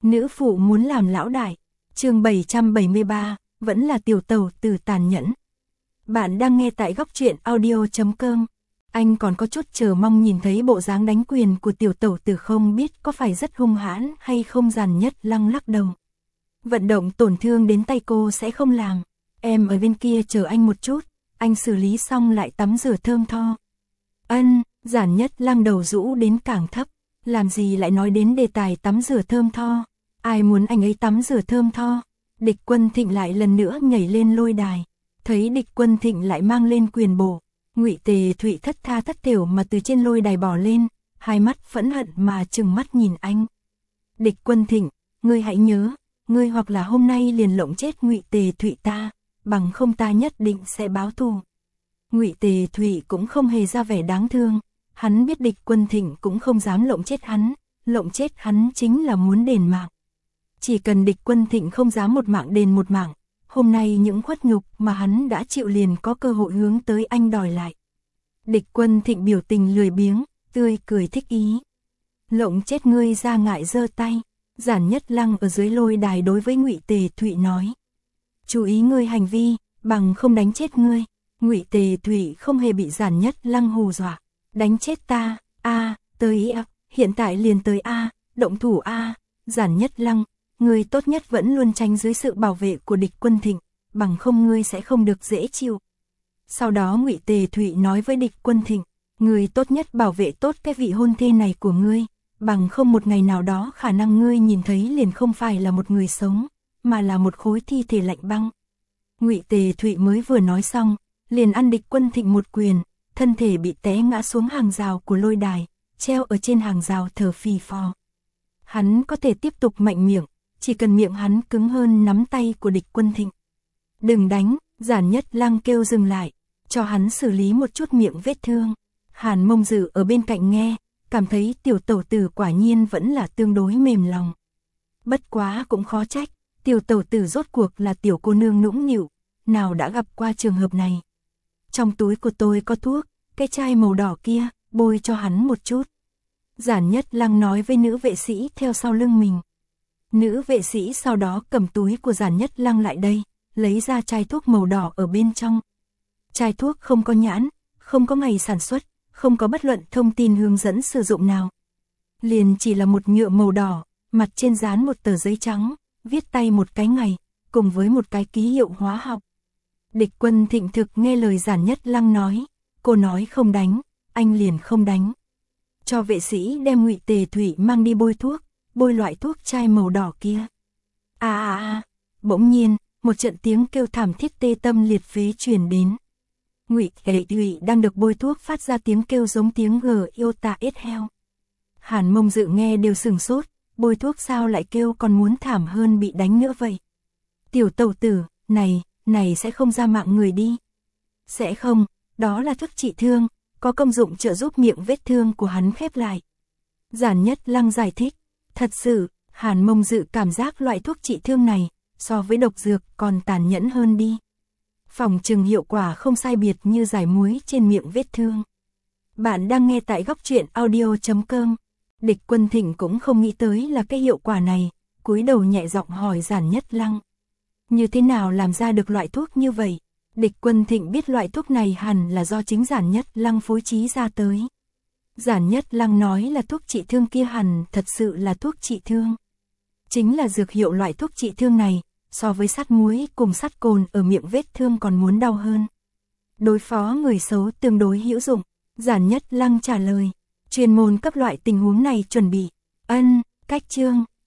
Nữ phụ muốn làm lão đại. Chương 773, vẫn là tiểu tẩu tử tàn nhẫn. Bạn đang nghe tại góc truyện audio.com. Anh còn có chút chờ mong nhìn thấy bộ dáng đánh quyền của tiểu tẩu tử, không biết có phải rất hung hãn hay không. Giản Nhất Lăng lắc đầu. Vận động tổn thương đến tay cô sẽ không làm. Em ở bên kia chờ anh một chút, anh xử lý xong lại tắm rửa thơm tho. Ân, Giản Nhất Lăng đầu rũ đến càng thấp. Làm gì lại nói đến đề tài tắm rửa thơm tho? Ai muốn anh ấy tắm rửa thơm tho? Địch Quân Thịnh lại lần nữa nhảy lên lôi đài. Thấy Địch Quân Thịnh lại mang lên quyền bổ, Ngụy Tề Thụy thất tha thất thểu mà từ trên lôi đài bỏ lên, hai mắt phẫn hận mà trừng mắt nhìn anh. Địch Quân Thịnh, ngươi hãy nhớ, ngươi hoặc là hôm nay liền lộng chết Ngụy Tề Thụy ta, bằng không ta nhất định sẽ báo thù. Ngụy Tề Thụy cũng không hề ra vẻ đáng thương, hắn biết Địch Quân Thịnh cũng không dám lộng chết hắn chính là muốn đền mạng. Chỉ cần Địch Quân Thịnh không dám một mạng đền một mạng, hôm nay những khuất nhục mà hắn đã chịu liền có cơ hội hướng tới anh đòi lại. Địch Quân Thịnh biểu tình lười biếng, tươi cười thích ý. Lộng chết ngươi ra ngại giơ tay. Giản Nhất Lăng ở dưới lôi đài đối với Ngụy Tề Thụy nói. Chú ý ngươi hành vi, bằng không đánh chết ngươi. Ngụy Tề Thụy không hề bị Giản Nhất Lăng hù dọa. Đánh chết ta, tới hiện tại liền tới động thủ Giản Nhất Lăng, ngươi tốt nhất vẫn luôn tránh dưới sự bảo vệ của Địch Quân Thịnh, bằng không ngươi sẽ không được dễ chịu. Sau đó Ngụy Tề Thụy nói với Địch Quân Thịnh, ngươi tốt nhất bảo vệ tốt cái vị hôn thê này của ngươi, bằng không một ngày nào đó khả năng ngươi nhìn thấy liền không phải là một người sống, mà là một khối thi thể lạnh băng. Ngụy Tề Thụy mới vừa nói xong, liền ăn Địch Quân Thịnh một quyền, thân thể bị té ngã xuống hàng rào của lôi đài, treo ở trên hàng rào thở phì phò. Hắn có thể tiếp tục mạnh miệng, chỉ cần miệng hắn cứng hơn nắm tay của Địch Quân Thịnh. Đừng đánh, Giản Nhất Lăng kêu dừng lại, cho hắn xử lý một chút miệng vết thương. Hàn Mông Dự ở bên cạnh nghe, cảm thấy tiểu tẩu tử quả nhiên vẫn là tương đối mềm lòng. Bất quá cũng khó trách, tiểu tẩu tử rốt cuộc là tiểu cô nương nũng nịu, nào đã gặp qua trường hợp này. Trong túi của tôi có thuốc, cái chai màu đỏ kia, bôi cho hắn một chút. Giản Nhất Lăng nói với nữ vệ sĩ theo sau lưng mình. Nữ vệ sĩ sau đó cầm túi của Giản Nhất Lăng lại đây, lấy ra chai thuốc màu đỏ ở bên trong. Chai thuốc không có nhãn, không có ngày sản xuất, không có bất luận thông tin hướng dẫn sử dụng nào. Liền chỉ là một nhựa màu đỏ, mặt trên dán một tờ giấy trắng, viết tay một cái ngày, cùng với một cái ký hiệu hóa học. Địch Quân Thịnh thực nghe lời Giản Nhất Lăng nói, cô nói không đánh, anh liền không đánh. Cho vệ sĩ đem Ngụy Tề Thụy mang đi bôi thuốc, bôi loại thuốc chai màu đỏ kia. Bỗng nhiên, một trận tiếng kêu thảm thiết tê tâm liệt phế truyền đến. Ngụy Tề Thụy đang được bôi thuốc phát ra tiếng kêu giống tiếng gờ yêu ta ết heo. Hàn Mông Dự nghe đều sửng sốt, bôi thuốc sao lại kêu còn muốn thảm hơn bị đánh nữa vậy. Tiểu tẩu tử, này sẽ không ra mạng người đi. Sẽ không, đó là thuốc trị thương, có công dụng trợ giúp miệng vết thương của hắn khép lại. Giản Nhất Lăng giải thích, thật sự, Hàn Mông Dự cảm giác loại thuốc trị thương này, so với độc dược còn tàn nhẫn hơn đi. Phòng trừng hiệu quả không sai biệt như giải muối trên miệng vết thương. Bạn đang nghe tại góc truyện audio.com. Địch Quân Thịnh cũng không nghĩ tới là cái hiệu quả này, cúi đầu nhẹ giọng hỏi Giản Nhất Lăng. Như thế nào làm ra được loại thuốc như vậy? Địch Quân Thịnh biết loại thuốc này hẳn là do chính Giản Nhất Lăng phối trí ra tới. Giản Nhất Lăng nói là thuốc trị thương kia hẳn thật sự là thuốc trị thương. Chính là dược hiệu loại thuốc trị thương này, so với sắt muối cùng sắt cồn ở miệng vết thương còn muốn đau hơn. Đối phó người xấu tương đối hữu dụng, Giản Nhất Lăng trả lời. Chuyên môn cấp loại tình huống này chuẩn bị. Cách chương.